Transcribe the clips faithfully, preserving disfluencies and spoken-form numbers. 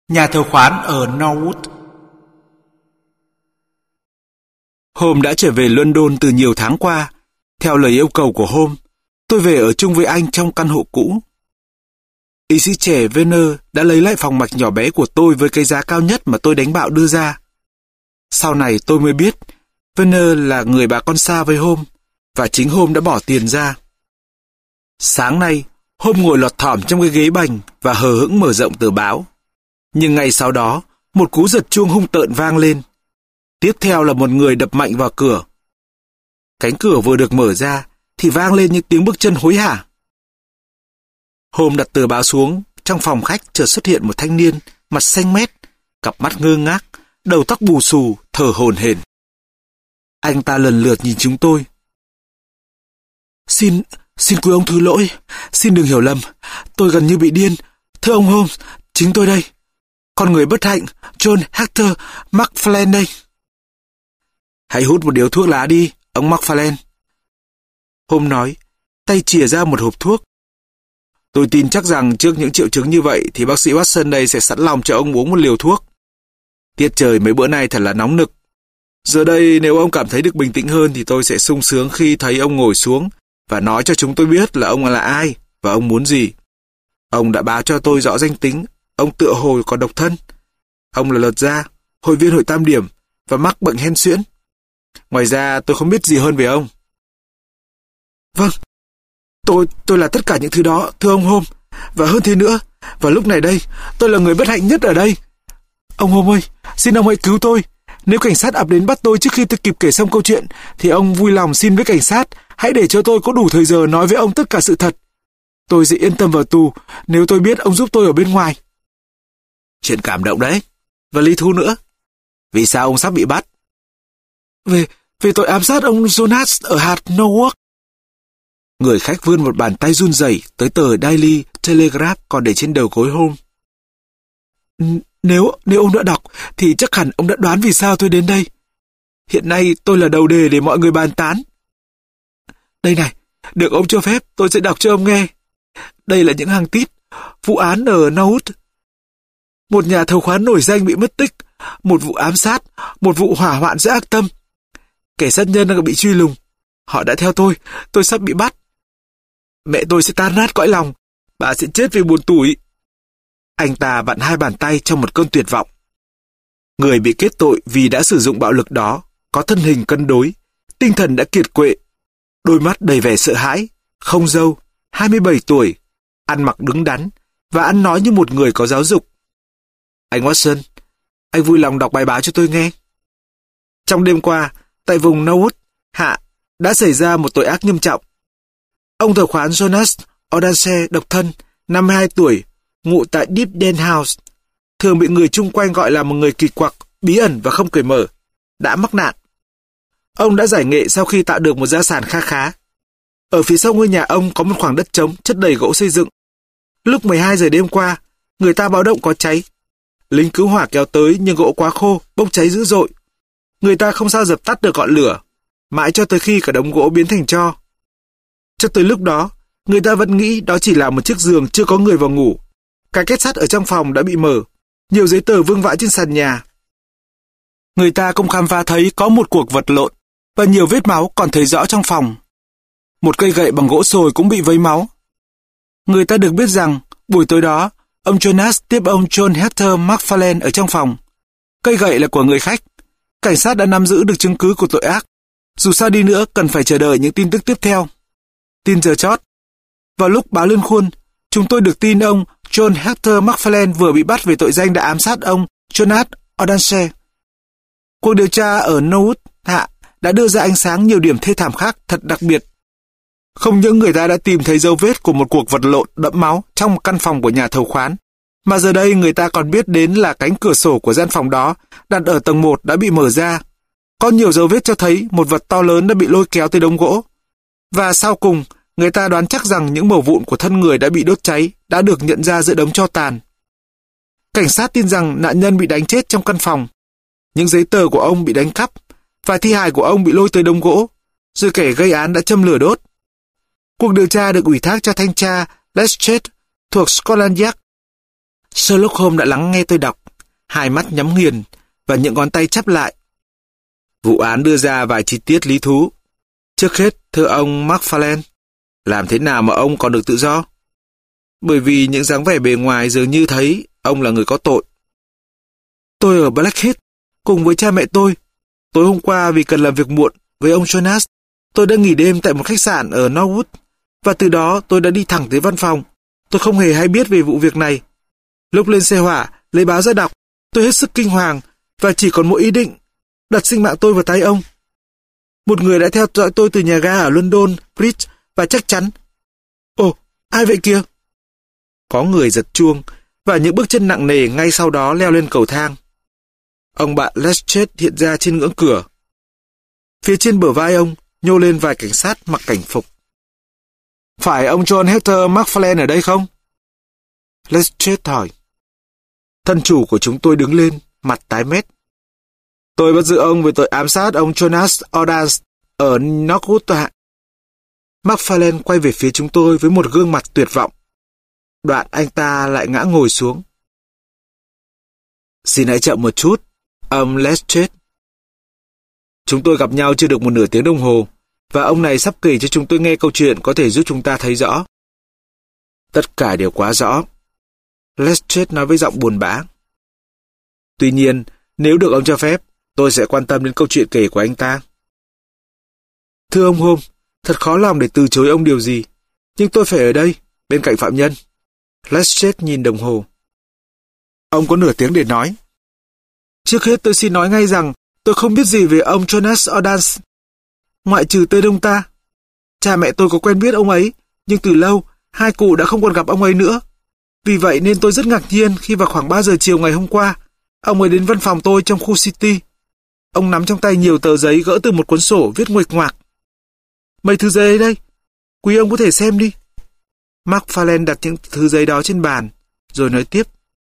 Nhà thờ khoán ở Norwood. Holmes đã trở về London từ nhiều tháng qua. Theo lời yêu cầu của Holmes, tôi về ở chung với anh trong căn hộ cũ. Y sĩ trẻ Werner đã lấy lại phòng mạch nhỏ bé của tôi với cái giá cao nhất mà tôi đánh bạo đưa ra. Sau này tôi mới biết Werner là người bà con xa với Holmes, và chính Holmes đã bỏ tiền ra. Sáng nay, Holmes ngồi lọt thỏm trong cái ghế bành và hờ hững mở rộng tờ báo. Nhưng ngay sau đó, một cú giật chuông hung tợn vang lên. Tiếp theo là một người đập mạnh vào cửa. Cánh cửa vừa được mở ra thì vang lên những tiếng bước chân hối hả. Holmes đặt tờ báo xuống. Trong phòng khách chợt xuất hiện một thanh niên, mặt xanh mét, cặp mắt ngơ ngác, đầu tóc bù xù, thở hổn hển. Anh ta lần lượt nhìn chúng tôi. Xin, xin quý ông thứ lỗi, xin đừng hiểu lầm, tôi gần như bị điên. Thưa ông Holmes, chính tôi đây. Con người bất hạnh, John Hector McFarlane đây. Hãy hút một điếu thuốc lá đi, ông McFarlane. Holmes nói, tay chìa ra một hộp thuốc. Tôi tin chắc rằng trước những triệu chứng như vậy thì bác sĩ Watson đây sẽ sẵn lòng cho ông uống một liều thuốc. Tiết trời mấy bữa nay thật là nóng nực. Giờ đây nếu ông cảm thấy được bình tĩnh hơn thì tôi sẽ sung sướng khi thấy ông ngồi xuống và nói cho chúng tôi biết là ông là ai và ông muốn gì. Ông đã báo cho tôi rõ danh tính. Ông tựa hồ còn độc thân. Ông là Lật Gia, hội viên hội Tam Điểm và mắc bệnh hen suyễn. Ngoài ra tôi không biết gì hơn về ông. Vâng, tôi tôi là tất cả những thứ đó, thưa ông Holmes. Và hơn thế nữa, và lúc này đây, tôi là người bất hạnh nhất ở đây. Ông Holmes ơi, xin ông hãy cứu tôi. Nếu cảnh sát ập đến bắt tôi trước khi tôi kịp kể xong câu chuyện, thì ông vui lòng xin với cảnh sát, hãy để cho tôi có đủ thời giờ nói với ông tất cả sự thật. Tôi sẽ yên tâm vào tù nếu tôi biết ông giúp tôi ở bên ngoài. Chuyện cảm động đấy. Và lý thú nữa. Vì sao ông sắp bị bắt? Về, về tội ám sát ông Jonas ở hạt Norwalk. Người khách vươn một bàn tay run rẩy tới tờ Daily Telegraph còn để trên đầu gối Holmes. Nếu, nếu ông đã đọc, thì chắc hẳn ông đã đoán vì sao tôi đến đây. Hiện nay tôi là đầu đề để mọi người bàn tán. Đây này, được ông cho phép tôi sẽ đọc cho ông nghe. Đây là những hàng tít. Vụ án ở Norwood. Một nhà thầu khoán nổi danh bị mất tích, một vụ ám sát, một vụ hỏa hoạn giữa ác tâm. Kẻ sát nhân đang bị truy lùng. Họ đã theo tôi, tôi sắp bị bắt. Mẹ tôi sẽ tan nát cõi lòng, bà sẽ chết vì buồn tủi. Anh ta vặn hai bàn tay trong một cơn tuyệt vọng. Người bị kết tội vì đã sử dụng bạo lực đó, có thân hình cân đối, tinh thần đã kiệt quệ, đôi mắt đầy vẻ sợ hãi, không râu, hai mươi bảy tuổi, ăn mặc đứng đắn và ăn nói như một người có giáo dục. Anh Watson, anh vui lòng đọc bài báo cho tôi nghe. Trong đêm qua, tại vùng Norwood, hạ, đã xảy ra một tội ác nghiêm trọng. Ông thợ khoán Jonas Odanse, độc thân, năm mươi hai tuổi, ngụ tại Deepden House, thường bị người chung quanh gọi là một người kỳ quặc, bí ẩn và không cởi mở, đã mắc nạn. Ông đã giải nghệ sau khi tạo được một gia sản kha khá. Ở phía sau ngôi nhà ông có một khoảng đất trống chất đầy gỗ xây dựng. Lúc mười hai giờ đêm qua, người ta báo động có cháy. Lính cứu hỏa kéo tới nhưng gỗ quá khô, bốc cháy dữ dội. Người ta không sao dập tắt được ngọn lửa, mãi cho tới khi cả đống gỗ biến thành tro. Cho tới lúc đó, người ta vẫn nghĩ đó chỉ là một chiếc giường chưa có người vào ngủ. Cái kết sắt ở trong phòng đã bị mở, nhiều giấy tờ vương vãi trên sàn nhà. Người ta cũng khám phá thấy có một cuộc vật lộn và nhiều vết máu còn thấy rõ trong phòng. Một cây gậy bằng gỗ sồi cũng bị vấy máu. Người ta được biết rằng buổi tối đó, ông Jonas tiếp ông John Hector McFarlane ở trong phòng. Cây gậy là của người khách. Cảnh sát đã nắm giữ được chứng cứ của tội ác. Dù sao đi nữa, cần phải chờ đợi những tin tức tiếp theo. Tin giờ chót. Vào lúc báo lên khuôn, chúng tôi được tin ông John Hector McFarlane vừa bị bắt về tội danh đã ám sát ông Jonas Odanse. Cuộc điều tra ở Norwood hạ đã đưa ra ánh sáng nhiều điểm thê thảm khác thật đặc biệt. Không những người ta đã tìm thấy dấu vết của một cuộc vật lộn đẫm máu trong một căn phòng của nhà thầu khoán, mà giờ đây người ta còn biết đến là cánh cửa sổ của gian phòng đó đặt ở tầng một đã bị mở ra. Có nhiều dấu vết cho thấy một vật to lớn đã bị lôi kéo tới đống gỗ. Và sau cùng, người ta đoán chắc rằng những mẩu vụn của thân người đã bị đốt cháy đã được nhận ra giữa đống tro tàn. Cảnh sát tin rằng nạn nhân bị đánh chết trong căn phòng. Những giấy tờ của ông bị đánh cắp và thi hài của ông bị lôi tới đống gỗ, rồi kẻ gây án đã châm lửa đốt. Cuộc điều tra được ủy thác cho thanh tra Lestrade thuộc Scotland Yard. Sherlock Holmes đã lắng nghe tôi đọc, hai mắt nhắm nghiền và những ngón tay chắp lại. Vụ án đưa ra vài chi tiết lý thú. Trước hết, thưa ông MacFarlane, làm thế nào mà ông còn được tự do? Bởi vì những dáng vẻ bề ngoài dường như thấy ông là người có tội. Tôi ở Blackheath cùng với cha mẹ tôi. Tối hôm qua vì cần làm việc muộn với ông Jonas, tôi đã nghỉ đêm tại một khách sạn ở Norwood, và từ đó tôi đã đi thẳng tới văn phòng. Tôi không hề hay biết về vụ việc này. Lúc lên xe hỏa, lấy báo ra đọc, tôi hết sức kinh hoàng và chỉ còn một ý định, đặt sinh mạng tôi vào tay ông. Một người đã theo dõi tôi từ nhà ga ở London Bridge và chắc chắn... Ồ, ai vậy kia? Có người giật chuông và những bước chân nặng nề ngay sau đó leo lên cầu thang. Ông bạn Lestrade hiện ra trên ngưỡng cửa. Phía trên bờ vai ông nhô lên vài cảnh sát mặc cảnh phục. Phải ông John Hector MacFarlane ở đây không? Lestrade hỏi. Thân chủ của chúng tôi đứng lên, mặt tái mét. Tôi bắt giữ ông về tội ám sát ông Jonas Ordance ở Norwood ạ. MacFarlane quay về phía chúng tôi với một gương mặt tuyệt vọng. Đoạn anh ta lại ngã ngồi xuống. Xin hãy chậm một chút, ông Lestrade. Chúng tôi gặp nhau chưa được một nửa tiếng đồng hồ, và ông này sắp kể cho chúng tôi nghe câu chuyện có thể giúp chúng ta thấy rõ. Tất cả đều quá rõ, Lestrade nói với giọng buồn bã. Tuy nhiên, nếu được ông cho phép, tôi sẽ quan tâm đến câu chuyện kể của anh ta. Thưa ông Holmes, thật khó lòng để từ chối ông điều gì, nhưng tôi phải ở đây, bên cạnh phạm nhân. Lestrade nhìn đồng hồ. Ông có nửa tiếng để nói. Trước hết tôi xin nói ngay rằng tôi không biết gì về ông Jonas Ordance, ngoại trừ tên ông ta. Cha mẹ tôi có quen biết ông ấy, nhưng từ lâu hai cụ đã không còn gặp ông ấy nữa. Vì vậy nên tôi rất ngạc nhiên khi vào khoảng ba giờ chiều ngày hôm qua, ông ấy đến văn phòng tôi trong khu City. Ông nắm trong tay nhiều tờ giấy gỡ từ một cuốn sổ viết nguệch ngoạc. Mấy thứ giấy ấy đây, quý ông có thể xem đi. MacFarlane đặt những thứ giấy đó trên bàn, rồi nói tiếp.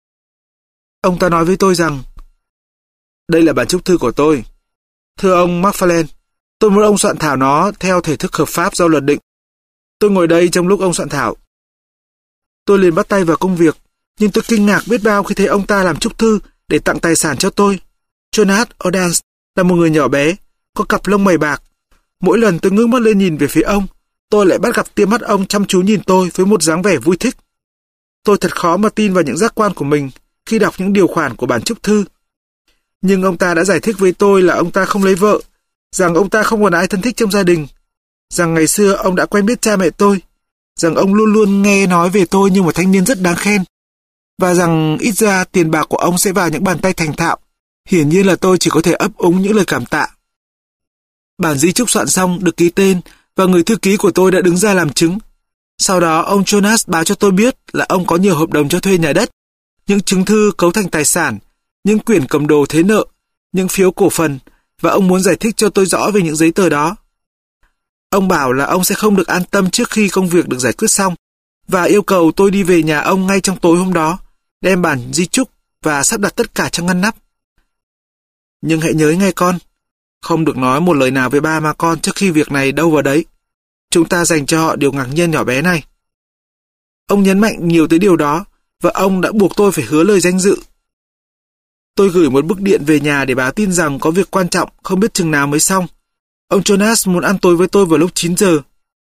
Ông ta nói với tôi rằng, đây là bản chúc thư của tôi. Thưa ông MacFarlane, tôi muốn ông soạn thảo nó theo thể thức hợp pháp do luật định. Tôi ngồi đây trong lúc ông soạn thảo. Tôi liền bắt tay vào công việc, nhưng tôi kinh ngạc biết bao khi thấy ông ta làm chúc thư để tặng tài sản cho tôi. Jonas Ordance là một người nhỏ bé, có cặp lông mày bạc. Mỗi lần tôi ngước mắt lên nhìn về phía ông, tôi lại bắt gặp tia mắt ông chăm chú nhìn tôi với một dáng vẻ vui thích. Tôi thật khó mà tin vào những giác quan của mình khi đọc những điều khoản của bản chúc thư. Nhưng ông ta đã giải thích với tôi là ông ta không lấy vợ, rằng ông ta không còn ai thân thích trong gia đình, rằng ngày xưa ông đã quen biết cha mẹ tôi, rằng ông luôn luôn nghe nói về tôi như một thanh niên rất đáng khen, và rằng ít ra tiền bạc của ông sẽ vào những bàn tay thành thạo. Hiển nhiên là tôi chỉ có thể ấp úng những lời cảm tạ. Bản di chúc soạn xong được ký tên và người thư ký của tôi đã đứng ra làm chứng. Sau đó ông Jonas báo cho tôi biết là ông có nhiều hợp đồng cho thuê nhà đất, những chứng thư cấu thành tài sản, những quyển cầm đồ thế nợ, những phiếu cổ phần, và ông muốn giải thích cho tôi rõ về những giấy tờ đó. Ông bảo là ông sẽ không được an tâm trước khi công việc được giải quyết xong, và yêu cầu tôi đi về nhà ông ngay trong tối hôm đó, đem bản di chúc và sắp đặt tất cả trong ngăn nắp. Nhưng hãy nhớ nghe con, không được nói một lời nào với ba mà con trước khi việc này đâu vào đấy. Chúng ta dành cho họ điều ngạc nhiên nhỏ bé này. Ông nhấn mạnh nhiều tới điều đó, và ông đã buộc tôi phải hứa lời danh dự. Tôi gửi một bức điện về nhà để báo tin rằng có việc quan trọng không biết chừng nào mới xong. Ông Jonas muốn ăn tối với tôi vào lúc chín giờ.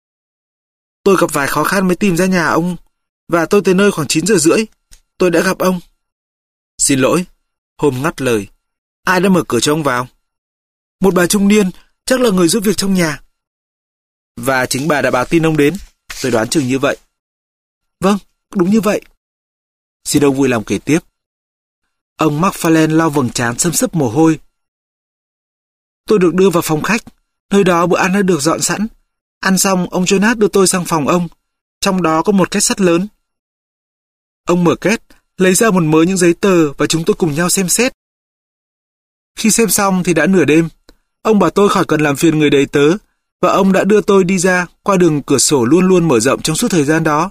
Tôi gặp vài khó khăn mới tìm ra nhà ông, và tôi tới nơi khoảng chín giờ rưỡi. Tôi đã gặp ông. Xin lỗi, Holmes ngắt lời. Ai đã mở cửa cho ông vào? Một bà trung niên, chắc là người giúp việc trong nhà. Và chính bà đã báo tin ông đến. Tôi đoán chừng như vậy. Vâng, đúng như vậy. Xin ông vui lòng kể tiếp. Ông MacFarlane lau vầng trán xâm xấp mồ hôi. Tôi được đưa vào phòng khách. Nơi đó bữa ăn đã được dọn sẵn. Ăn xong, ông Jonas đưa tôi sang phòng ông. Trong đó có một két sắt lớn. Ông mở két, lấy ra một mớ những giấy tờ và chúng tôi cùng nhau xem xét. Khi xem xong thì đã nửa đêm. Ông bảo tôi khỏi cần làm phiền người đầy tớ, và ông đã đưa tôi đi ra qua đường cửa sổ luôn luôn mở rộng trong suốt thời gian đó.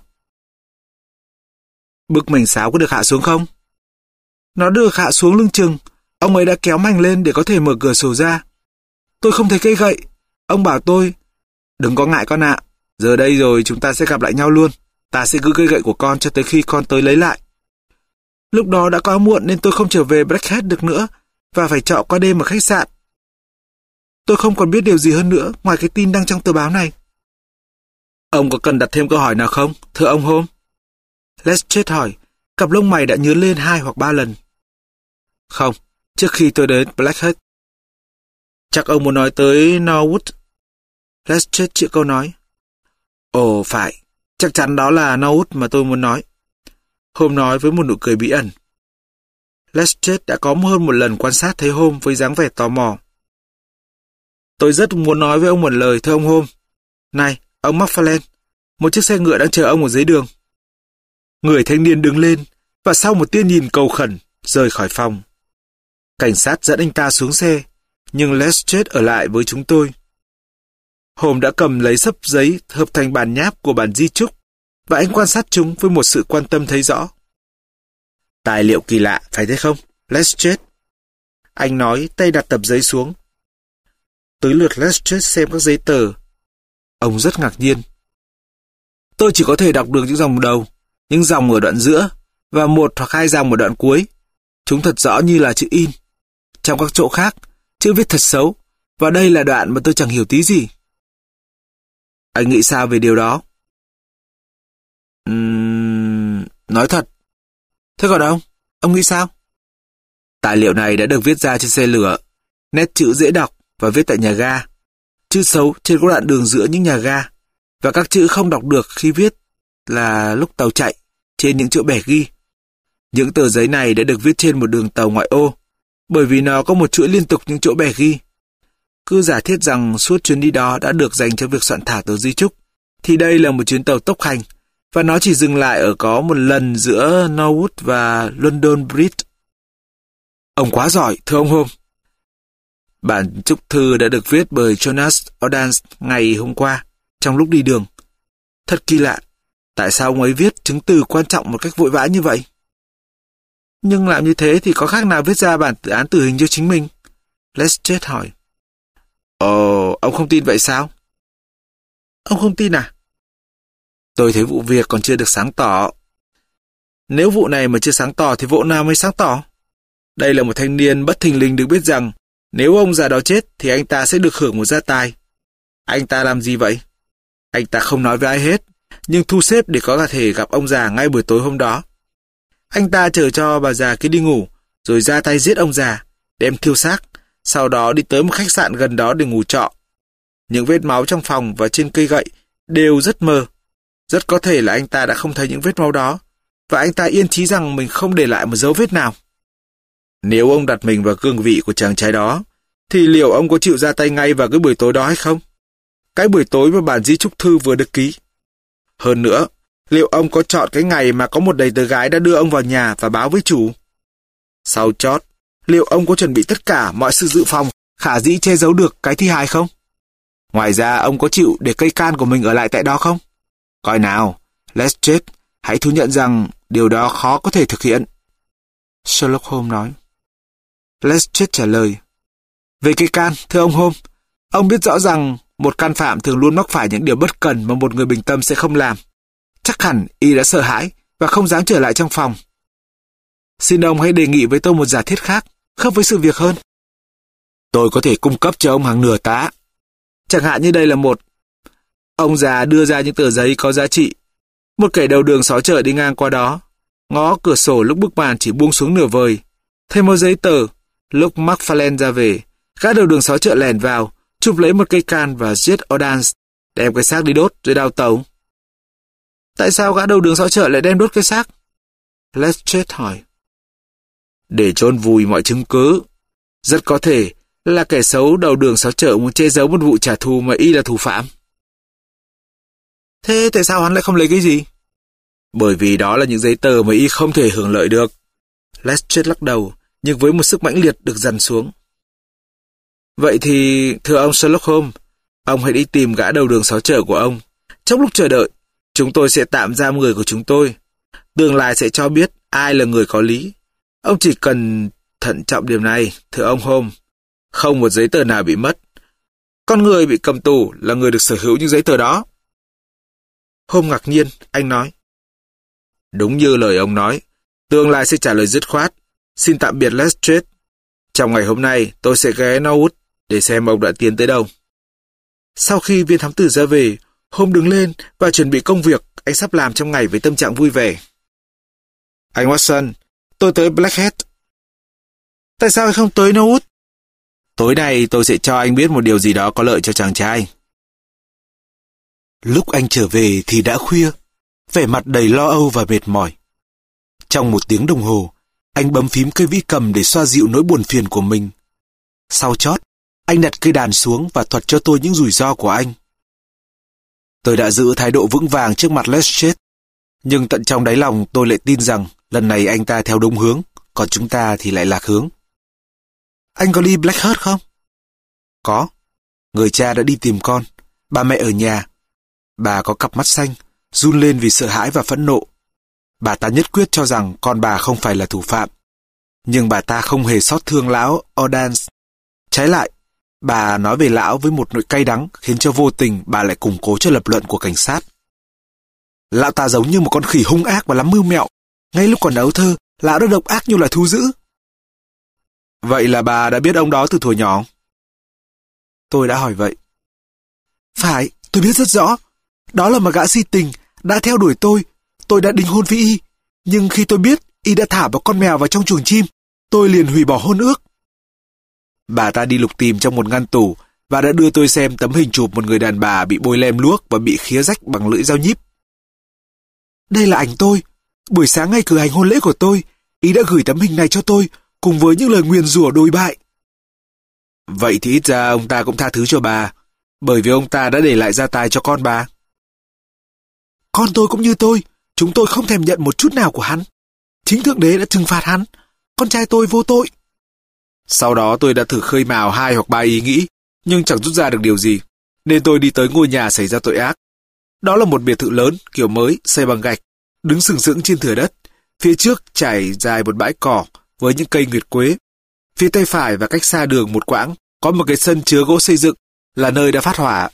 Bức mảnh sáo có được hạ xuống không? Nó được hạ xuống lưng chừng. Ông ấy đã kéo mảnh lên để có thể mở cửa sổ ra. Tôi không thấy cây gậy. Ông bảo tôi, đừng có ngại con ạ. Giờ đây rồi chúng ta sẽ gặp lại nhau luôn. Ta sẽ giữ cây gậy của con cho tới khi con tới lấy lại. Lúc đó đã quá muộn nên tôi không trở về Blackheath được nữa và phải trọ qua đêm ở khách sạn. Tôi không còn biết điều gì hơn nữa ngoài cái tin đăng trong tờ báo này. Ông có cần đặt thêm câu hỏi nào không, thưa ông Holmes? Lestrade hỏi, cặp lông mày đã nhướng lên hai hoặc ba lần. Không, trước khi tôi đến Blackheath. Chắc ông muốn nói tới Norwood. Lestrade chữa câu nói. Ồ phải, chắc chắn đó là Norwood mà tôi muốn nói. Holmes nói với một nụ cười bí ẩn. Lestrade đã có hơn một lần quan sát thấy Holmes với dáng vẻ tò mò. Tôi rất muốn nói với ông một lời, thưa ông Holmes. Này, ông McFarlane, một chiếc xe ngựa đang chờ ông ở dưới đường. Người thanh niên đứng lên và sau một tia nhìn cầu khẩn, rời khỏi phòng. Cảnh sát dẫn anh ta xuống xe, nhưng Lestrade ở lại với chúng tôi. Holmes đã cầm lấy xấp giấy hợp thành bản nháp của bản di chúc và anh quan sát chúng với một sự quan tâm thấy rõ. Tài liệu kỳ lạ, phải thế không, Lestrade? Anh nói, tay đặt tập giấy xuống. Tới lượt Lestrade xem các giấy tờ. Ông rất ngạc nhiên. Tôi chỉ có thể đọc được những dòng đầu, những dòng ở đoạn giữa và một hoặc hai dòng ở đoạn cuối. Chúng thật rõ như là chữ in. Trong các chỗ khác, chữ viết thật xấu, và đây là đoạn mà tôi chẳng hiểu tí gì. Anh nghĩ sao về điều đó? Uhm, nói thật. Thế còn ông? Ông nghĩ sao? Tài liệu này đã được viết ra trên xe lửa. Nét chữ dễ đọc và viết tại nhà ga. Chữ xấu trên các đoạn đường giữa những nhà ga. Và các chữ không đọc được khi viết là lúc tàu chạy trên những chỗ bẻ ghi. Những tờ giấy này đã được viết trên một đường tàu ngoại ô, bởi vì nó có một chuỗi liên tục những chỗ bẻ ghi. Cứ giả thiết rằng suốt chuyến đi đó đã được dành cho việc soạn thảo tờ di chúc, thì đây là một chuyến tàu tốc hành, và nó chỉ dừng lại ở có một lần giữa Norwood và London Bridge. Ông quá giỏi, thưa ông Holmes. Bản chúc thư đã được viết bởi Jonas Ordance ngày hôm qua, trong lúc đi đường. Thật kỳ lạ, tại sao ông ấy viết chứng từ quan trọng một cách vội vã như vậy? Nhưng làm như thế thì có khác nào viết ra bản tự án tử hình cho chính mình? Lestrade hỏi. Ồ, ông không tin vậy sao? Ông không tin à? Tôi thấy vụ việc còn chưa được sáng tỏ. Nếu vụ này mà chưa sáng tỏ thì vụ nào mới sáng tỏ? Đây là một thanh niên bất thình lình được biết rằng nếu ông già đó chết thì anh ta sẽ được hưởng một gia tài. Anh ta làm gì vậy? Anh ta không nói với ai hết, nhưng thu xếp để có thể gặp ông già ngay buổi tối hôm đó. Anh ta chờ cho bà già kia đi ngủ, rồi ra tay giết ông già, đem thiêu xác, sau đó đi tới một khách sạn gần đó để ngủ trọ. Những vết máu trong phòng và trên cây gậy đều rất mờ. Rất có thể là anh ta đã không thấy những vết máu đó, và anh ta yên chí rằng mình không để lại một dấu vết nào. Nếu ông đặt mình vào cương vị của chàng trai đó, thì liệu ông có chịu ra tay ngay vào cái buổi tối đó hay không? Cái buổi tối mà bản di chúc thư vừa được ký. Hơn nữa, liệu ông có chọn cái ngày mà có một đầy tớ gái đã đưa ông vào nhà và báo với chủ? Sau chót, liệu ông có chuẩn bị tất cả mọi sự dự phòng khả dĩ che giấu được cái thi hài không? Ngoài ra, ông có chịu để cây can của mình ở lại tại đó không? Coi nào, Lestrade, hãy thú nhận rằng điều đó khó có thể thực hiện. Sherlock Holmes nói. Lestrade trả lời. Về cây can, thưa ông Holmes, ông biết rõ rằng một can phạm thường luôn mắc phải những điều bất cần mà một người bình tâm sẽ không làm. Chắc hẳn y đã sợ hãi và không dám trở lại trong phòng. Xin ông hãy đề nghị với tôi một giả thiết khác, khớp với sự việc hơn. Tôi có thể cung cấp cho ông hàng nửa tá. Chẳng hạn như đây là một. Ông già đưa ra những tờ giấy có giá trị. Một kẻ đầu đường xó chợ đi ngang qua đó, ngó cửa sổ lúc bức màn chỉ buông xuống nửa vời. Thấy một giấy tờ, lúc McFarlane ra về, gã đầu đường xó chợ lẻn vào, chụp lấy một cây can và giết Ordance, đem cái xác đi đốt rồi đào tẩu. Tại sao gã đầu đường xó chợ lại đem đốt cái xác? Lestrade hỏi. Để chôn vùi mọi chứng cứ. Rất có thể là kẻ xấu đầu đường xó chợ muốn che giấu một vụ trả thù mà y là thủ phạm. Thế tại sao hắn lại không lấy cái gì? Bởi vì đó là những giấy tờ mà y không thể hưởng lợi được. Lestrade lắc đầu, nhưng với một sức mãnh liệt được dằn xuống. Vậy thì, thưa ông Sherlock Holmes, ông hãy đi tìm gã đầu đường xó chợ của ông. Trong lúc chờ đợi, chúng tôi sẽ tạm giam người của chúng tôi. Tương lai sẽ cho biết ai là người có lý. Ông chỉ cần thận trọng điểm này, thưa ông Holmes. Không một giấy tờ nào bị mất. Con người bị cầm tù là người được sở hữu những giấy tờ đó. Holmes ngạc nhiên, anh nói. Đúng như lời ông nói, Tương lai sẽ trả lời dứt khoát. Xin tạm biệt Lestrade. Trong ngày hôm nay, tôi sẽ ghé Norwood để xem ông đã tiến tới đâu. Sau khi viên thám tử ra về, Holmes đứng lên và chuẩn bị công việc anh sắp làm trong ngày với tâm trạng vui vẻ. Anh Watson, tôi tới Blackheath. Tại sao anh không tới Norwood? Tối nay tôi sẽ cho anh biết một điều gì đó có lợi cho chàng trai. Lúc anh trở về thì đã khuya, vẻ mặt đầy lo âu và mệt mỏi. Trong một tiếng đồng hồ, anh bấm phím cây vĩ cầm để xoa dịu nỗi buồn phiền của mình. Sau chót, anh đặt cây đàn xuống và thuật cho tôi những rủi ro của anh. Tôi đã giữ thái độ vững vàng trước mặt Lestrade, nhưng tận trong đáy lòng tôi lại tin rằng lần này anh ta theo đúng hướng, còn chúng ta thì lại lạc hướng. Anh có đi Blackheath không? Có. Người cha đã đi tìm con. Bà mẹ ở nhà. Bà có cặp mắt xanh, run lên vì sợ hãi và phẫn nộ. Bà ta nhất quyết cho rằng con bà không phải là thủ phạm. Nhưng bà ta không hề xót thương lão Ordance. Trái lại, bà nói về lão với một nỗi cay đắng khiến cho vô tình bà lại củng cố cho lập luận của cảnh sát. Lão ta giống như một con khỉ hung ác và lắm mưu mẹo. Ngay lúc còn ấu thơ, lão đã độc ác như là thú dữ. Vậy là bà đã biết ông đó từ thuở nhỏ? Tôi đã hỏi vậy. Phải, tôi biết rất rõ. Đó là một gã si tình, đã theo đuổi tôi. Tôi đã đính hôn với y. Nhưng khi tôi biết y đã thả một con mèo vào trong chuồng chim, tôi liền hủy bỏ hôn ước. Bà ta đi lục tìm trong một ngăn tủ và đã đưa tôi xem tấm hình chụp một người đàn bà bị bôi lem luốc và bị khía rách bằng lưỡi dao nhíp. Đây là ảnh tôi. Buổi sáng ngày cử hành hôn lễ của tôi, y đã gửi tấm hình này cho tôi cùng với những lời nguyền rủa đồi bại. Vậy thì ít ra ông ta cũng tha thứ cho bà, bởi vì ông ta đã để lại gia tài cho con bà. Con tôi cũng như tôi, chúng tôi không thèm nhận một chút nào của hắn. Chính Thượng Đế đã trừng phạt hắn, con trai tôi vô tội. Sau đó tôi đã thử khơi mào hai hoặc ba ý nghĩ, nhưng chẳng rút ra được điều gì, nên tôi đi tới ngôi nhà xảy ra tội ác. Đó là một biệt thự lớn, kiểu mới, xây bằng gạch, đứng sừng sững trên thửa đất. Phía trước trải dài một bãi cỏ với những cây nguyệt quế. Phía tay phải và cách xa đường một quãng có một cái sân chứa gỗ xây dựng, là nơi đã phát hỏa.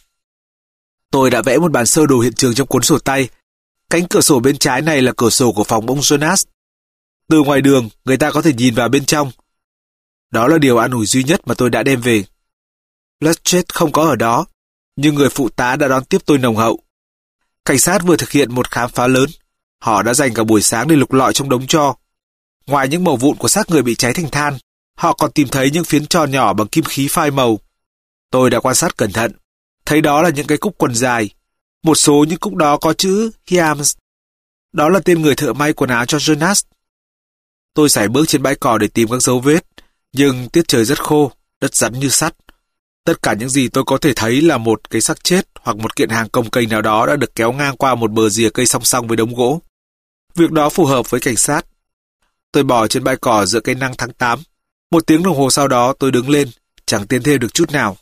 Tôi đã vẽ một bản sơ đồ hiện trường trong cuốn sổ tay. Cánh cửa sổ bên trái này là cửa sổ của phòng ông Jonas. Từ ngoài đường, người ta có thể nhìn vào bên trong. Đó là điều an ủi duy nhất mà tôi đã đem về. Lestrade không có ở đó, nhưng người phụ tá đã đón tiếp tôi nồng hậu. Cảnh sát vừa thực hiện một khám phá lớn. Họ đã dành cả buổi sáng để lục lọi trong đống tro. Ngoài những mẩu vụn của xác người bị cháy thành than, họ còn tìm thấy những phiến tròn nhỏ bằng kim khí phai màu. Tôi đã quan sát cẩn thận, thấy đó là những cái cúc quần dài. Một số những cúc đó có chữ Hyams. Đó là tên người thợ may quần áo cho Jonas. Tôi sải bước trên bãi cỏ để tìm các dấu vết, nhưng tiết trời rất khô, đất rắn như sắt. Tất cả những gì tôi có thể thấy là một cái xác chết hoặc một kiện hàng cồng kềnh nào đó đã được kéo ngang qua một bờ rìa cây song song với đống gỗ. Việc đó phù hợp với cảnh sát. Tôi bò trên bãi cỏ giữa cây nắng tháng tám. Một tiếng đồng hồ sau đó tôi đứng lên, chẳng tiến thêm được chút nào.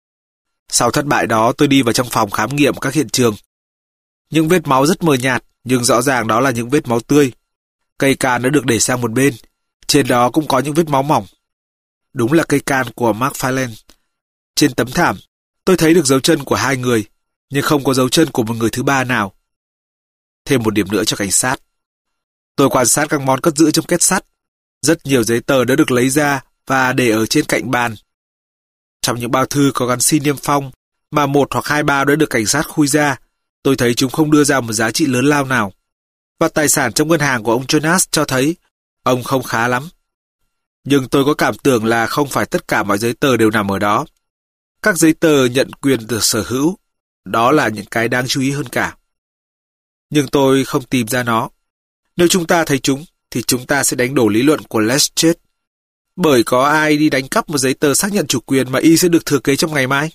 Sau thất bại đó tôi đi vào trong phòng khám nghiệm các hiện trường. Những vết máu rất mờ nhạt, nhưng rõ ràng đó là những vết máu tươi. Cây can đã được để sang một bên. Trên đó cũng có những vết máu mỏng. Đúng là cây can của McFarlane. Trên tấm thảm, tôi thấy được dấu chân của hai người, nhưng không có dấu chân của một người thứ ba nào. Thêm một điểm nữa cho cảnh sát. Tôi quan sát các món cất giữ trong két sắt. Rất nhiều giấy tờ đã được lấy ra và để ở trên cạnh bàn. Trong những bao thư có gắn xin niêm phong, mà một hoặc hai bao đã được cảnh sát khui ra, tôi thấy chúng không đưa ra một giá trị lớn lao nào. Và tài sản trong ngân hàng của ông Jonas cho thấy ông không khá lắm. Nhưng tôi có cảm tưởng là không phải tất cả mọi giấy tờ đều nằm ở đó. Các giấy tờ nhận quyền được sở hữu, đó là những cái đáng chú ý hơn cả. Nhưng tôi không tìm ra nó. Nếu chúng ta thấy chúng, thì chúng ta sẽ đánh đổ lý luận của Lestrade. Bởi có ai đi đánh cắp một giấy tờ xác nhận chủ quyền mà y sẽ được thừa kế trong ngày mai?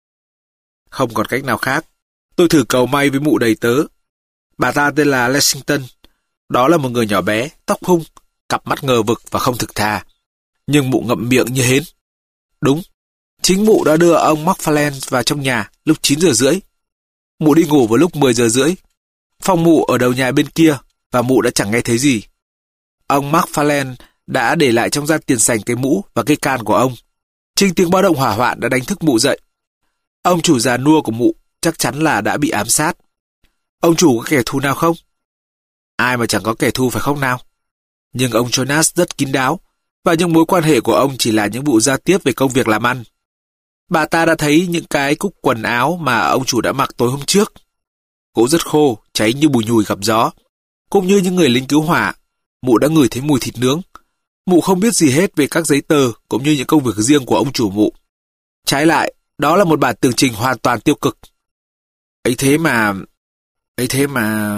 Không còn cách nào khác. Tôi thử cầu may với mụ đầy tớ. Bà ta tên là Lexington. Đó là một người nhỏ bé, tóc hung, cặp mắt ngờ vực và không thực thà. Nhưng mụ ngậm miệng như hến. Đúng, chính mụ đã đưa ông McFarlane vào trong nhà lúc chín giờ rưỡi. Mụ đi ngủ vào lúc mười giờ rưỡi. Phòng mụ ở đầu nhà bên kia và mụ đã chẳng nghe thấy gì. Ông McFarlane đã để lại trong gian tiền sảnh cái mũ và cái can của ông. Chính tiếng báo động hỏa hoạn đã đánh thức mụ dậy. Ông chủ già nua của mụ chắc chắn là đã bị ám sát. Ông chủ có kẻ thù nào không? Ai mà chẳng có kẻ thù phải không nào? Nhưng ông Jonas rất kín đáo, và những mối quan hệ của ông chỉ là những vụ giao tiếp về công việc làm ăn. Bà ta đã thấy những cái cúc quần áo mà ông chủ đã mặc tối hôm trước. Gỗ rất khô, cháy như bùi nhùi gặp gió. Cũng như những người lính cứu hỏa, mụ đã ngửi thấy mùi thịt nướng. Mụ không biết gì hết về các giấy tờ cũng như những công việc riêng của ông chủ mụ. Trái lại, đó là một bản tường trình hoàn toàn tiêu cực. Ấy thế mà... ấy thế mà...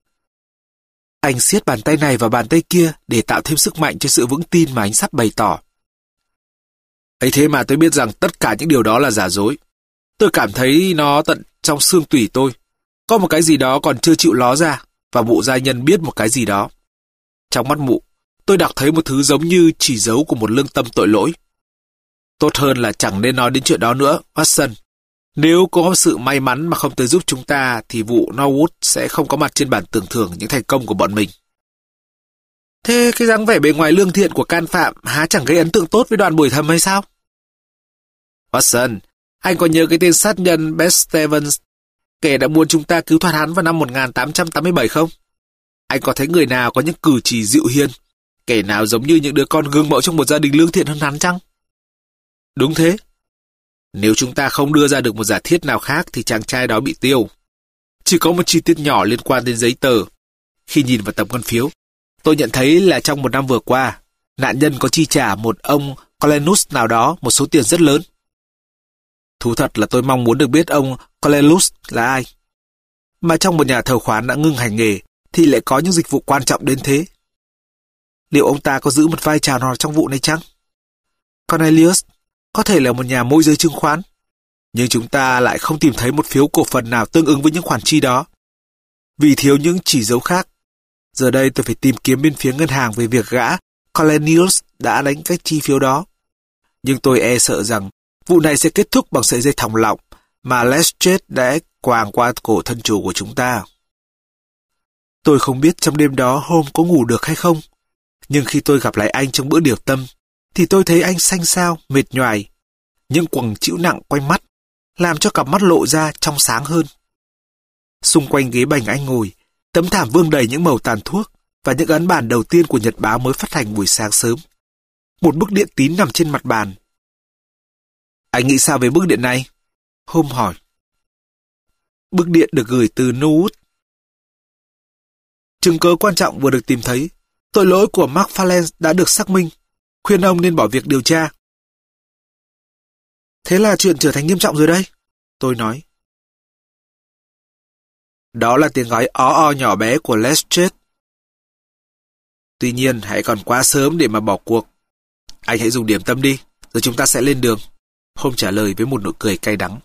Anh siết bàn tay này vào bàn tay kia để tạo thêm sức mạnh cho sự vững tin mà anh sắp bày tỏ. Ấy thế mà tôi biết rằng tất cả những điều đó là giả dối. Tôi cảm thấy nó tận trong xương tủy tôi. Có một cái gì đó còn chưa chịu ló ra, và mụ gia nhân biết một cái gì đó. Trong mắt mụ, tôi đọc thấy một thứ giống như chỉ dấu của một lương tâm tội lỗi. Tốt hơn là chẳng nên nói đến chuyện đó nữa, Watson. Nếu có sự may mắn mà không tới giúp chúng ta, thì vụ Norwood sẽ không có mặt trên bản tưởng thưởng những thành công của bọn mình. Thế cái dáng vẻ bề ngoài lương thiện của can phạm há chẳng gây ấn tượng tốt với đoàn bồi thẩm hay sao? Watson, anh có nhớ cái tên sát nhân Beth Stevens, kẻ đã muốn chúng ta cứu thoát hắn vào năm một nghìn tám trăm tám mươi bảy không? Anh có thấy người nào có những cử chỉ dịu hiền, kẻ nào giống như những đứa con gương mẫu trong một gia đình lương thiện hơn hắn chăng? Đúng thế. Nếu chúng ta không đưa ra được một giả thiết nào khác thì chàng trai đó bị tiêu. Chỉ có một chi tiết nhỏ liên quan đến giấy tờ. Khi nhìn vào tấm ngân phiếu, tôi nhận thấy là trong một năm vừa qua, nạn nhân có chi trả một ông Colenus nào đó một số tiền rất lớn. Thú thật là tôi mong muốn được biết ông Colenus là ai. Mà trong một nhà thờ khoán đã ngưng hành nghề thì lại có những dịch vụ quan trọng đến thế. Liệu ông ta có giữ một vai trò nào trong vụ này chăng? Cornelius có thể là một nhà môi giới chứng khoán, nhưng chúng ta lại không tìm thấy một phiếu cổ phần nào tương ứng với những khoản chi đó. Vì thiếu những chỉ dấu khác, giờ đây tôi phải tìm kiếm bên phía ngân hàng về việc gã Cornelius đã đánh các chi phiếu đó. Nhưng tôi e sợ rằng vụ này sẽ kết thúc bằng sợi dây thòng lọng mà Lestrade đã quàng qua cổ thân chủ của chúng ta. Tôi không biết trong đêm đó Holmes có ngủ được hay không, nhưng khi tôi gặp lại anh trong bữa điều tâm, thì tôi thấy anh xanh xao, mệt nhoài. Những quầng trĩu nặng quanh mắt, làm cho cặp mắt lộ ra trong sáng hơn. Xung quanh ghế bành anh ngồi, tấm thảm vương đầy những mẩu tàn thuốc và những ấn bản đầu tiên của nhật báo mới phát hành buổi sáng sớm. Một bức điện tín nằm trên mặt bàn. Anh nghĩ sao về bức điện này? Holmes hỏi. Bức điện được gửi từ Norwood. Chứng cớ quan trọng vừa được tìm thấy. Tội lỗi của McFarlane đã được xác minh. Khuyên ông nên bỏ việc điều tra. Thế là chuyện trở thành nghiêm trọng rồi đây, tôi nói. Đó là tiếng nói ó o nhỏ bé của Lestrade. Tuy nhiên, hãy còn quá sớm để mà bỏ cuộc. Anh hãy dùng điểm tâm đi, rồi chúng ta sẽ lên đường. Holmes trả lời với một nụ cười cay đắng.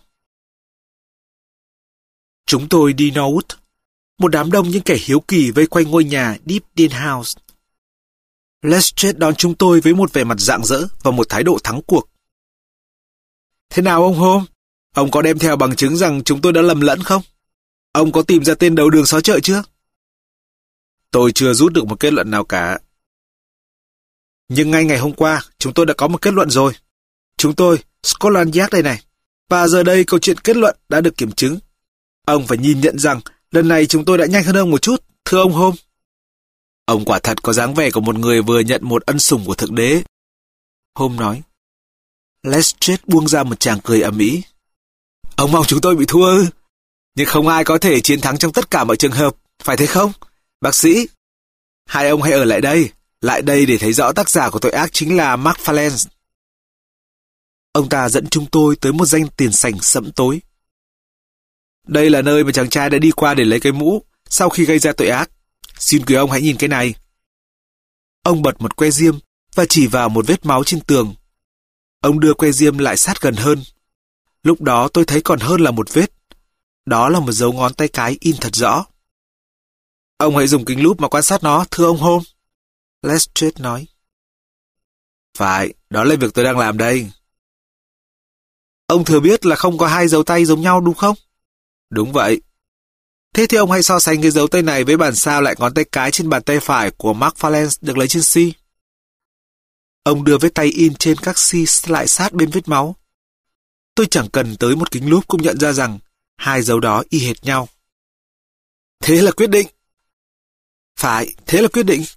Chúng tôi đi Norwood. Một đám đông những kẻ hiếu kỳ vây quanh ngôi nhà Deepdene House. Lestrade đón chúng tôi với một vẻ mặt rạng rỡ và một thái độ thắng cuộc. Thế nào ông Holmes? Ông có đem theo bằng chứng rằng chúng tôi đã lầm lẫn không? Ông có tìm ra tên đầu đường xó chợ chưa? Tôi chưa rút được một kết luận nào cả. Nhưng ngay ngày hôm qua, chúng tôi đã có một kết luận rồi. Chúng tôi, Scotland Yard đây này. Và giờ đây câu chuyện kết luận đã được kiểm chứng. Ông phải nhìn nhận rằng lần này chúng tôi đã nhanh hơn ông một chút, thưa ông Holmes. Ông quả thật có dáng vẻ của một người vừa nhận một ân sủng của Thượng Đế. Holmes nói. Lestrade buông ra một tràng cười ầm ĩ. Ông mong chúng tôi bị thua ư? Nhưng không ai có thể chiến thắng trong tất cả mọi trường hợp, phải thế không? Bác sĩ, hai ông hãy ở lại đây, lại đây để thấy rõ tác giả của tội ác chính là McFarlane. Ông ta dẫn chúng tôi tới một danh tiền sảnh sẫm tối. Đây là nơi mà chàng trai đã đi qua để lấy cái mũ sau khi gây ra tội ác. Xin quý ông hãy nhìn cái này. Ông bật một que diêm và chỉ vào một vết máu trên tường. Ông đưa que diêm lại sát gần hơn. Lúc đó tôi thấy còn hơn là một vết. Đó là một dấu ngón tay cái in thật rõ. Ông hãy dùng kính lúp mà quan sát nó, thưa ông Holmes. Lestrade nói. Phải, đó là việc tôi đang làm đây. Ông thừa biết là không có hai dấu tay giống nhau đúng không? Đúng vậy. Thế thì ông hãy so sánh cái dấu tay này với bản sao lại ngón tay cái trên bàn tay phải của McFarlane được lấy trên xi. Ông đưa vết tay in trên các xi lại sát bên vết máu. Tôi chẳng cần tới một kính lúp cũng nhận ra rằng hai dấu đó y hệt nhau. Thế là quyết định. Phải, thế là quyết định.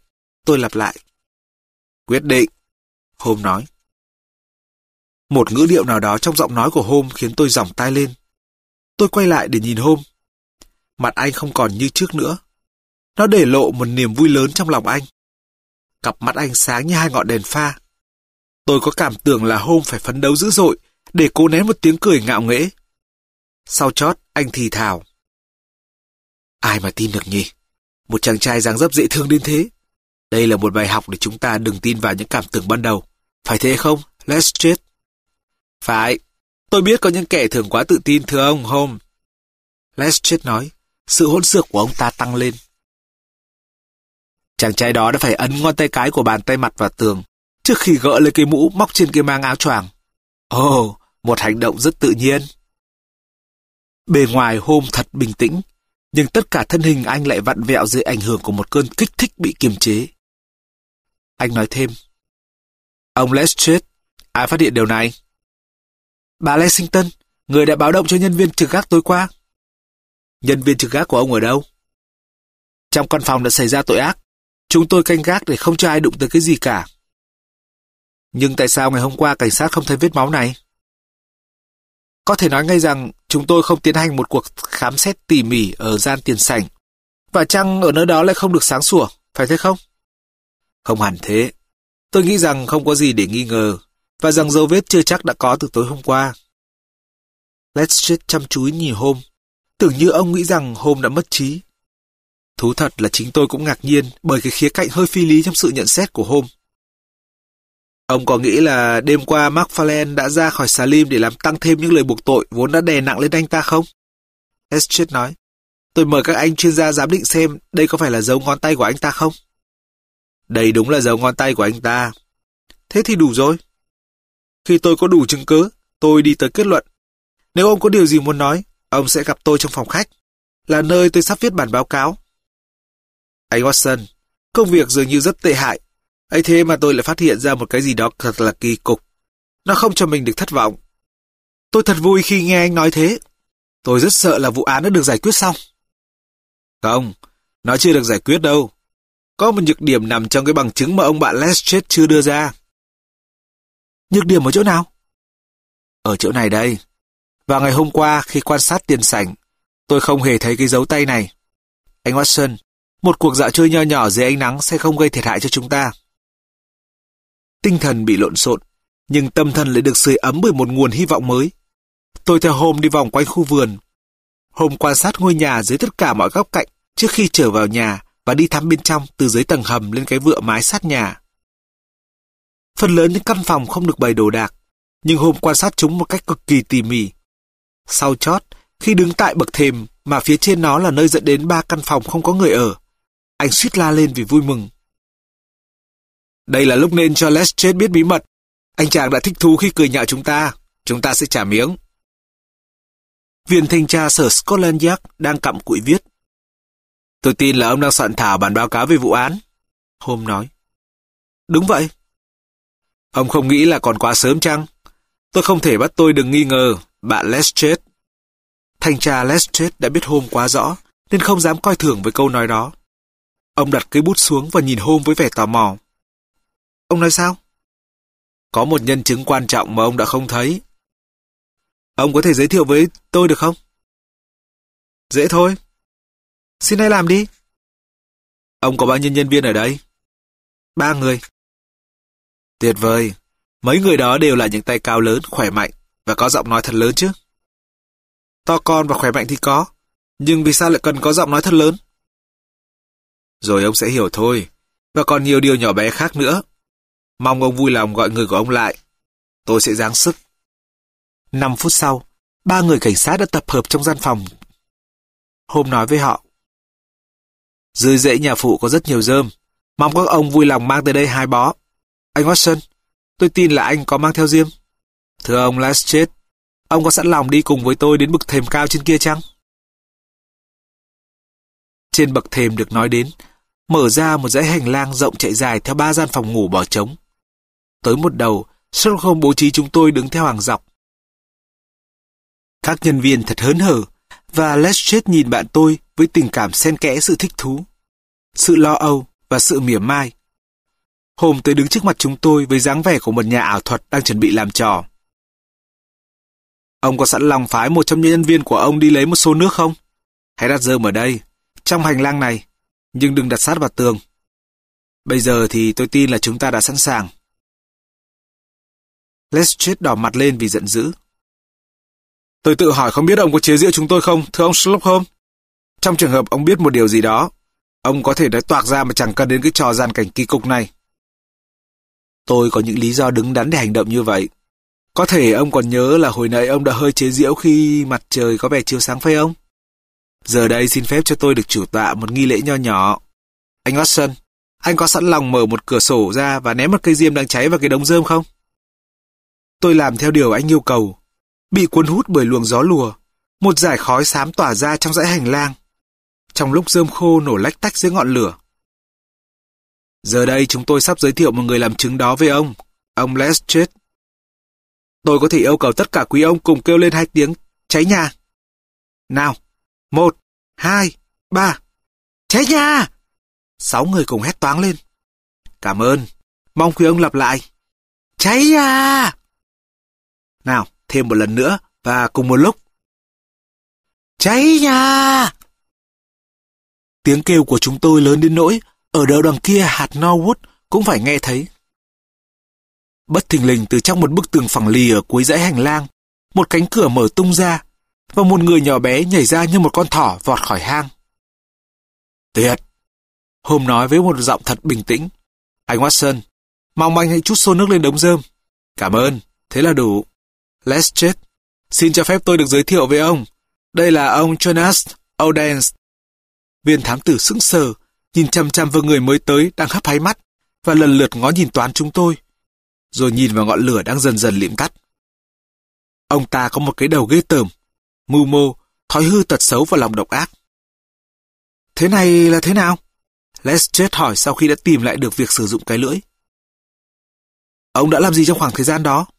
tôi lặp lại. Quyết định, Holmes nói. Một ngữ điệu nào đó trong giọng nói của Holmes khiến tôi dỏng tai lên. Tôi quay lại để nhìn Holmes. Mặt anh không còn như trước nữa. Nó để lộ một niềm vui lớn trong lòng anh. Cặp mắt anh sáng như hai ngọn đèn pha. Tôi có cảm tưởng là Holmes phải phấn đấu dữ dội để cố nén một tiếng cười ngạo nghễ. Sau chót, anh thì thào. Ai mà tin được nhỉ? Một chàng trai dáng dấp dễ thương đến thế. Đây là một bài học để chúng ta đừng tin vào những cảm tưởng ban đầu. Phải thế không, Lestrade? Phải. Tôi biết có những kẻ thường quá tự tin, thưa ông Holmes. Lestrade nói. Sự hỗn xược của ông ta tăng lên. Chàng trai đó đã phải ấn ngón tay cái của bàn tay mặt vào tường trước khi gỡ lấy cái mũ móc trên cái mang áo choàng. Ồ, oh, một hành động rất tự nhiên. Bề ngoài Holmes thật bình tĩnh, nhưng tất cả thân hình anh lại vặn vẹo dưới ảnh hưởng của một cơn kích thích bị kiềm chế. Anh nói thêm. Ông Lestrade, ai phát hiện điều này? Bà Lexington, người đã báo động cho nhân viên trực gác tối qua. Nhân viên trực gác của ông ở đâu? Trong căn phòng đã xảy ra tội ác. Chúng tôi canh gác để không cho ai đụng tới cái gì cả. Nhưng tại sao ngày hôm qua cảnh sát không thấy vết máu này? Có thể nói ngay rằng chúng tôi không tiến hành một cuộc khám xét tỉ mỉ ở gian tiền sảnh. Và chăng ở nơi đó lại không được sáng sủa, phải thế không? Không hẳn thế. Tôi nghĩ rằng không có gì để nghi ngờ, và rằng dấu vết chưa chắc đã có từ tối hôm qua. Lestrade chăm chú nhìn Holmes, tưởng như ông nghĩ rằng Holmes đã mất trí. Thú thật là chính tôi cũng ngạc nhiên bởi cái khía cạnh hơi phi lý trong sự nhận xét của Holmes. Ông có nghĩ là đêm qua McFarlane đã ra khỏi Salim để làm tăng thêm những lời buộc tội vốn đã đè nặng lên anh ta không? Lestrade nói. Tôi mời các anh chuyên gia giám định xem đây có phải là dấu ngón tay của anh ta không? Đây đúng là dấu ngón tay của anh ta. Thế thì đủ rồi. Khi tôi có đủ chứng cứ, tôi đi tới kết luận. Nếu ông có điều gì muốn nói, ông sẽ gặp tôi trong phòng khách, là nơi tôi sắp viết bản báo cáo. Anh Watson, công việc dường như rất tệ hại. ấy thế mà tôi lại phát hiện ra một cái gì đó thật là kỳ cục. Nó không cho mình được thất vọng. Tôi thật vui khi nghe anh nói thế. Tôi rất sợ là vụ án đã được giải quyết xong. Không, nó chưa được giải quyết đâu. Có một nhược điểm nằm trong cái bằng chứng mà ông bạn Lestrade chưa đưa ra. Nhược điểm ở chỗ nào? Ở chỗ này đây. Vào ngày hôm qua khi quan sát tiền sảnh, tôi không hề thấy cái dấu tay này. Anh Watson, một cuộc dạo chơi nho nhỏ dưới ánh nắng sẽ không gây thiệt hại cho chúng ta. Tinh thần bị lộn xộn, nhưng tâm thần lại được sưởi ấm bởi một nguồn hy vọng mới. Tôi theo Holmes đi vòng quanh khu vườn. Holmes quan sát ngôi nhà dưới tất cả mọi góc cạnh trước khi trở vào nhà và đi thăm bên trong từ dưới tầng hầm lên cái vựa mái sát nhà. Phần lớn những căn phòng không được bày đồ đạc, nhưng Holmes quan sát chúng một cách cực kỳ tỉ mỉ. Sau chót, khi đứng tại bậc thềm mà phía trên nó là nơi dẫn đến ba căn phòng không có người ở, anh suýt la lên vì vui mừng. Đây là lúc nên cho Lestrade biết bí mật. Anh chàng đã thích thú khi cười nhạo chúng ta. Chúng ta sẽ trả miếng. Viên thanh tra sở Scotland Yard đang cặm cụi viết. Tôi tin là ông đang soạn thảo bản báo cáo về vụ án, Holmes nói. Đúng vậy. Ông không nghĩ là còn quá sớm chăng? Tôi không thể bắt tôi đừng nghi ngờ bạn Lestrade. Thanh tra Lestrade đã biết Holmes quá rõ, nên không dám coi thường với câu nói đó. Ông đặt cây bút xuống và nhìn Holmes với vẻ tò mò. Ông nói sao? Có một nhân chứng quan trọng mà ông đã không thấy. Ông có thể giới thiệu với tôi được không? Dễ thôi. Xin hãy làm đi. Ông có bao nhiêu nhân viên ở đây? Ba người. Tuyệt vời. Mấy người đó đều là những tay cao lớn, khỏe mạnh và có giọng nói thật lớn chứ. To con và khỏe mạnh thì có, nhưng vì sao lại cần có giọng nói thật lớn? Rồi ông sẽ hiểu thôi, và còn nhiều điều nhỏ bé khác nữa. Mong ông vui lòng gọi người của ông lại. Tôi sẽ giáng sức. Năm phút sau, ba người cảnh sát đã tập hợp trong gian phòng. Holmes nói với họ. Dưới rễ nhà phụ có rất nhiều rơm. Mong các ông vui lòng mang tới đây hai bó. Anh Watson, tôi tin là anh có mang theo diêm. Thưa ông Lestrade, ông có sẵn lòng đi cùng với tôi đến bậc thềm cao trên kia chăng? Trên bậc thềm được nói đến, mở ra một dãy hành lang rộng chạy dài theo ba gian phòng ngủ bỏ trống. Tới một đầu, Sherlock Holmes bố trí chúng tôi đứng theo hàng dọc. Các nhân viên thật hớn hở, và Lestrade nhìn bạn tôi với tình cảm xen kẽ sự thích thú, sự lo âu và sự mỉa mai. Hôm tới đứng trước mặt chúng tôi với dáng vẻ của một nhà ảo thuật đang chuẩn bị làm trò. Ông có sẵn lòng phái một trong những nhân viên của ông đi lấy một xô nước không? Hãy đặt rơm ở đây, trong hành lang này, nhưng đừng đặt sát vào tường. Bây giờ thì tôi tin là chúng ta đã sẵn sàng. Lestrade đỏ mặt lên vì giận dữ. Tôi tự hỏi không biết ông có chế giễu chúng tôi không, thưa ông Sherlock Holmes? Trong trường hợp ông biết một điều gì đó, ông có thể nói toạc ra mà chẳng cần đến cái trò gian cảnh kỳ cục này. Tôi có những lý do đứng đắn để hành động như vậy. Có thể ông còn nhớ là hồi nãy ông đã hơi chế giễu khi mặt trời có vẻ chiếu sáng phải không? Giờ đây xin phép cho tôi được chủ tọa một nghi lễ nho nhỏ. Anh Watson, anh có sẵn lòng mở một cửa sổ ra và ném một cây diêm đang cháy vào cái đống rơm không? Tôi làm theo điều anh yêu cầu. Bị cuốn hút bởi luồng gió lùa, một dải khói xám tỏa ra trong dãy hành lang. Trong lúc rơm khô nổ lách tách dưới ngọn lửa. Giờ đây chúng tôi sắp giới thiệu một người làm chứng đó với ông, ông Lestrade. Tôi có thể yêu cầu tất cả quý ông cùng kêu lên hai tiếng cháy nhà. Nào, một, hai, ba, cháy nhà! Sáu người cùng hét toáng lên. Cảm ơn, mong quý ông lặp lại. Cháy nhà! Nào, thêm một lần nữa và cùng một lúc. Cháy nhà! Tiếng kêu của chúng tôi lớn đến nỗi ở đầu đằng kia hạt Norwood cũng phải nghe thấy. Bất thình lình từ trong một bức tường phẳng lì ở cuối dãy hành lang, một cánh cửa mở tung ra và một người nhỏ bé nhảy ra như một con thỏ vọt khỏi hang. Tuyệt! Holmes nói với một giọng thật bình tĩnh. Anh Watson, mong anh hãy trút xô nước lên đống rơm. Cảm ơn, thế là đủ. Lestrade, xin cho phép tôi được giới thiệu với ông. Đây là ông Jonas Odense. Viên thám tử sững sờ, nhìn chằm chằm vào người mới tới đang hấp háy mắt và lần lượt ngó nhìn toán chúng tôi, rồi nhìn vào ngọn lửa đang dần dần liệm tắt. Ông ta có một cái đầu ghê tởm, mưu mô, thói hư tật xấu và lòng độc ác. Thế này là thế nào? Lestrade hỏi sau khi đã tìm lại được việc sử dụng cái lưỡi. Ông đã làm gì trong khoảng thời gian đó?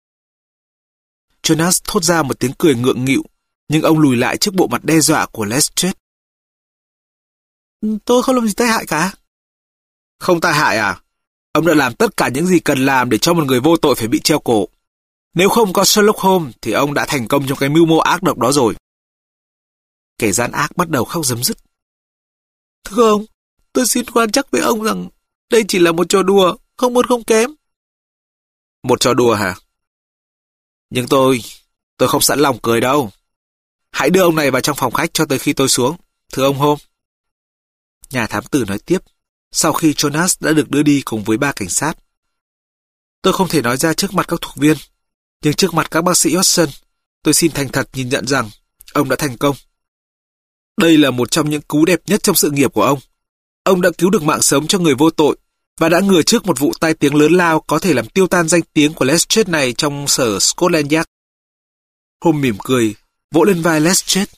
Jonas thốt ra một tiếng cười ngượng nghịu, nhưng ông lùi lại trước bộ mặt đe dọa của Lestrade. Tôi không làm gì tai hại cả. Không tai hại à? Ông đã làm tất cả những gì cần làm để cho một người vô tội phải bị treo cổ. Nếu không có Sherlock Holmes thì ông đã thành công trong cái mưu mô ác độc đó rồi. Kẻ gian ác bắt đầu khóc rấm rứt. Thưa ông, tôi xin quan chắc với ông rằng đây chỉ là một trò đùa, không muốn không kém. Một trò đùa hả? Nhưng tôi, tôi không sẵn lòng cười đâu. Hãy đưa ông này vào trong phòng khách cho tới khi tôi xuống, thưa ông Holmes. Nhà thám tử nói tiếp, sau khi Jonas đã được đưa đi cùng với ba cảnh sát. Tôi không thể nói ra trước mặt các thuộc viên, nhưng trước mặt các bác sĩ Watson, tôi xin thành thật nhìn nhận rằng ông đã thành công. Đây là một trong những cú đẹp nhất trong sự nghiệp của ông. Ông đã cứu được mạng sống cho người vô tội và đã ngừa trước một vụ tai tiếng lớn lao có thể làm tiêu tan danh tiếng của Lestrade này trong sở Scotland Yard. Holmes mỉm cười, vỗ lên vai Lestrade.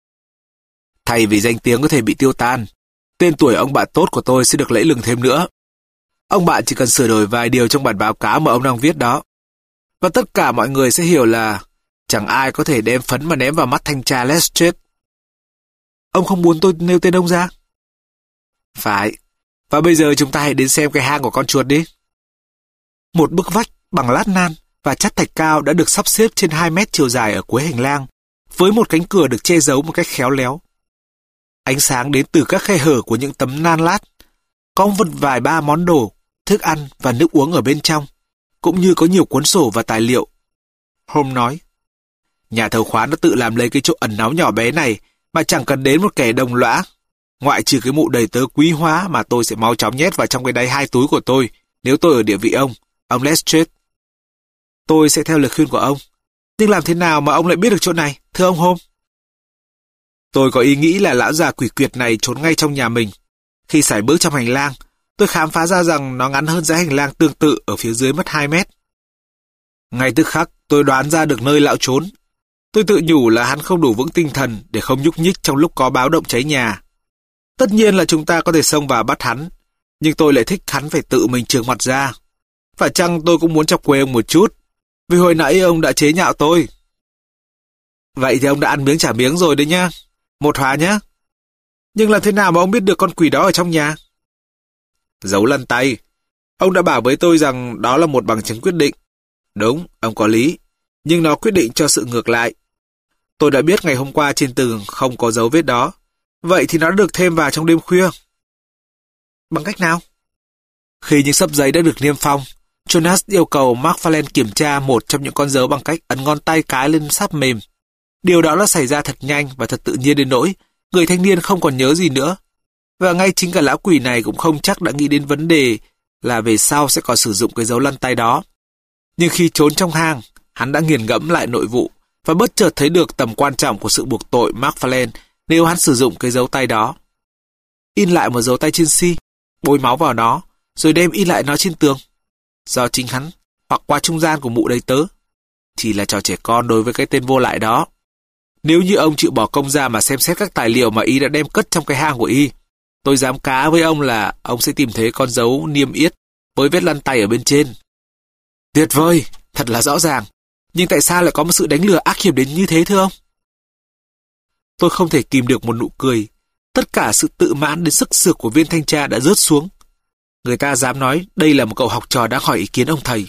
Thay vì danh tiếng có thể bị tiêu tan, tên tuổi ông bạn tốt của tôi sẽ được lẫy lừng thêm nữa. Ông bạn chỉ cần sửa đổi vài điều trong bản báo cáo mà ông đang viết đó. Và tất cả mọi người sẽ hiểu là chẳng ai có thể đem phấn mà ném vào mắt thanh tra Lestrade. Ông không muốn tôi nêu tên ông ra? Phải. Và bây giờ chúng ta hãy đến xem cái hang của con chuột đi. Một bức vách bằng lát nan và chát thạch cao đã được sắp xếp trên hai mét chiều dài ở cuối hành lang, với một cánh cửa được che giấu một cách khéo léo. Ánh sáng đến từ các khe hở của những tấm nan lát. Có một vài ba món đồ, thức ăn và nước uống ở bên trong, cũng như có nhiều cuốn sổ và tài liệu. Holmes nói, nhà thầu khoán đã tự làm lấy cái chỗ ẩn náu nhỏ bé này mà chẳng cần đến một kẻ đồng lõa. Ngoại trừ cái mụ đầy tớ quý hóa mà tôi sẽ mau chóng nhét vào trong cái đáy hai túi của tôi nếu tôi ở địa vị ông, ông Lestrade. Tôi sẽ theo lời khuyên của ông. Nhưng làm thế nào mà ông lại biết được chỗ này, thưa ông Holmes? Tôi có ý nghĩ là lão già quỷ quyệt này trốn ngay trong nhà mình. Khi sải bước trong hành lang, tôi khám phá ra rằng nó ngắn hơn dãy hành lang tương tự ở phía dưới mất hai mét. Ngay tức khắc, tôi đoán ra được nơi lão trốn. Tôi tự nhủ là hắn không đủ vững tinh thần để không nhúc nhích trong lúc có báo động cháy nhà. Tất nhiên là chúng ta có thể xông vào bắt hắn, nhưng tôi lại thích hắn phải tự mình trường mặt ra. Phải chăng tôi cũng muốn chọc quê ông một chút, vì hồi nãy ông đã chế nhạo tôi. Vậy thì ông đã ăn miếng trả miếng rồi đấy nhá. Một hòa nhá. Nhưng làm thế nào mà ông biết được con quỷ đó ở trong nhà? Giấu lăn tay. Ông đã bảo với tôi rằng đó là một bằng chứng quyết định. Đúng, ông có lý. Nhưng nó quyết định cho sự ngược lại. Tôi đã biết ngày hôm qua trên tường không có dấu vết đó. Vậy thì nó đã được thêm vào trong đêm khuya. Bằng cách nào? Khi những sấp giấy đã được niêm phong, Jonas yêu cầu McFarlane kiểm tra một trong những con dấu bằng cách ấn ngón tay cái lên sáp mềm. Điều đó đã xảy ra thật nhanh và thật tự nhiên đến nỗi người thanh niên không còn nhớ gì nữa. Và ngay chính cả lão quỷ này cũng không chắc đã nghĩ đến vấn đề là về sau sẽ còn sử dụng cái dấu lăn tay đó. Nhưng khi trốn trong hang, hắn đã nghiền ngẫm lại nội vụ và bất chợt thấy được tầm quan trọng của sự buộc tội McFarlane nếu hắn sử dụng cái dấu tay đó. In lại một dấu tay trên xi, bôi máu vào nó, rồi đem in lại nó trên tường. Do chính hắn, hoặc qua trung gian của mụ đầy tớ. Chỉ là trò trẻ con đối với cái tên vô lại đó. Nếu như ông chịu bỏ công ra mà xem xét các tài liệu mà y đã đem cất trong cái hang của y, tôi dám cá với ông là ông sẽ tìm thấy con dấu niêm yết với vết lăn tay ở bên trên. Tuyệt vời, thật là rõ ràng. Nhưng tại sao lại có một sự đánh lừa ác hiểm đến như thế thưa ông? Tôi không thể kìm được một nụ cười. Tất cả sự tự mãn đến sức sược của viên thanh tra đã rớt xuống. Người ta dám nói đây là một cậu học trò đang hỏi ý kiến ông thầy.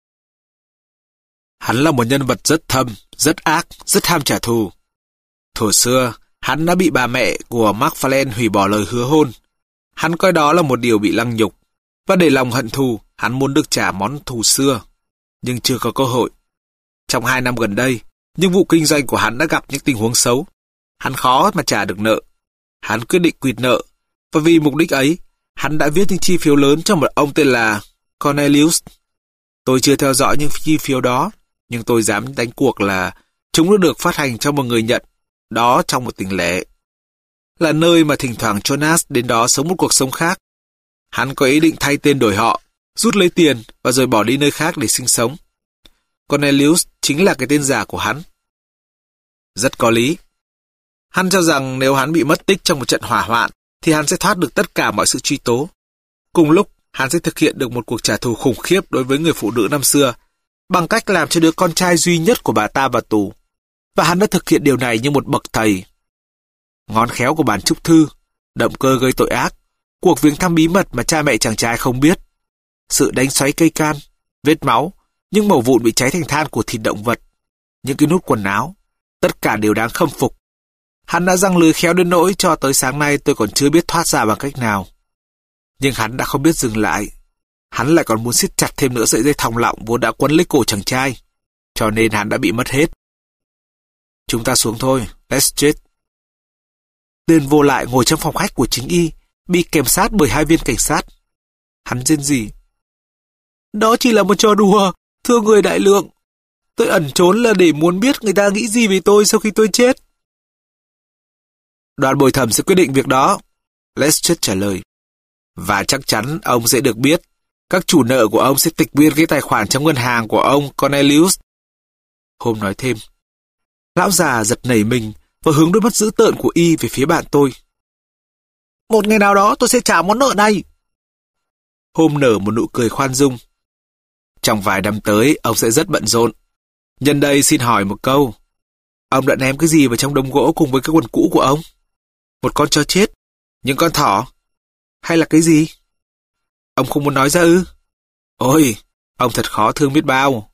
Hắn là một nhân vật rất thâm, rất ác, rất ham trả thù. Thuở xưa, hắn đã bị bà mẹ của McFarlane hủy bỏ lời hứa hôn. Hắn coi đó là một điều bị lăng nhục. Và để lòng hận thù, hắn muốn được trả món thù xưa. Nhưng chưa có cơ hội. Trong hai năm gần đây, những vụ kinh doanh của hắn đã gặp những tình huống xấu. Hắn khó mà trả được nợ. Hắn quyết định quỵt nợ. Và vì mục đích ấy, hắn đã viết những chi phiếu lớn cho một ông tên là Cornelius. Tôi chưa theo dõi những chi phiếu đó, nhưng tôi dám đánh cuộc là chúng đã được phát hành cho một người nhận, đó trong một tỉnh lẻ. Là nơi mà thỉnh thoảng Jonas đến đó sống một cuộc sống khác. Hắn có ý định thay tên đổi họ, rút lấy tiền và rồi bỏ đi nơi khác để sinh sống. Cornelius chính là cái tên giả của hắn. Rất có lý. Hắn cho rằng nếu hắn bị mất tích trong một trận hỏa hoạn, thì hắn sẽ thoát được tất cả mọi sự truy tố. Cùng lúc, hắn sẽ thực hiện được một cuộc trả thù khủng khiếp đối với người phụ nữ năm xưa, bằng cách làm cho đứa con trai duy nhất của bà ta vào tù. Và hắn đã thực hiện điều này như một bậc thầy. Ngón khéo của bản chúc thư, động cơ gây tội ác, cuộc viếng thăm bí mật mà cha mẹ chàng trai không biết, sự đánh xoáy cây can, vết máu, những mẩu vụn bị cháy thành than của thịt động vật, những cái nút quần áo, tất cả đều đáng khâm phục. Hắn đã giăng lưới khéo đến nỗi cho tới sáng nay tôi còn chưa biết thoát ra bằng cách nào. Nhưng hắn đã không biết dừng lại. Hắn lại còn muốn siết chặt thêm nữa sợi dây thòng lọng vốn đã quấn lấy cổ chàng trai. Cho nên hắn đã bị mất hết. Chúng ta xuống thôi, Lestrade. Tên vô lại ngồi trong phòng khách của chính y, bị kèm sát bởi hai viên cảnh sát. Hắn rên rỉ. Đó chỉ là một trò đùa, thưa người đại lượng. Tôi ẩn trốn là để muốn biết người ta nghĩ gì về tôi sau khi tôi chết. Đoàn bồi thẩm sẽ quyết định việc đó, Lestrade trả lời. Và chắc chắn ông sẽ được biết. Các chủ nợ của ông sẽ tịch biên cái tài khoản trong ngân hàng của ông Cornelius. Holmes nói thêm. Lão già giật nảy mình và hướng đôi mắt dữ tợn của y về phía bạn tôi. Một ngày nào đó tôi sẽ trả món nợ này. Holmes nở một nụ cười khoan dung. Trong vài năm tới, ông sẽ rất bận rộn. Nhân đây xin hỏi một câu. Ông đã ném cái gì vào trong đống gỗ cùng với cái quần cũ của ông? Một con chó chết? Những con thỏ? Hay là cái gì? Ông không muốn nói ra ư? Ôi, ông thật khó thương biết bao.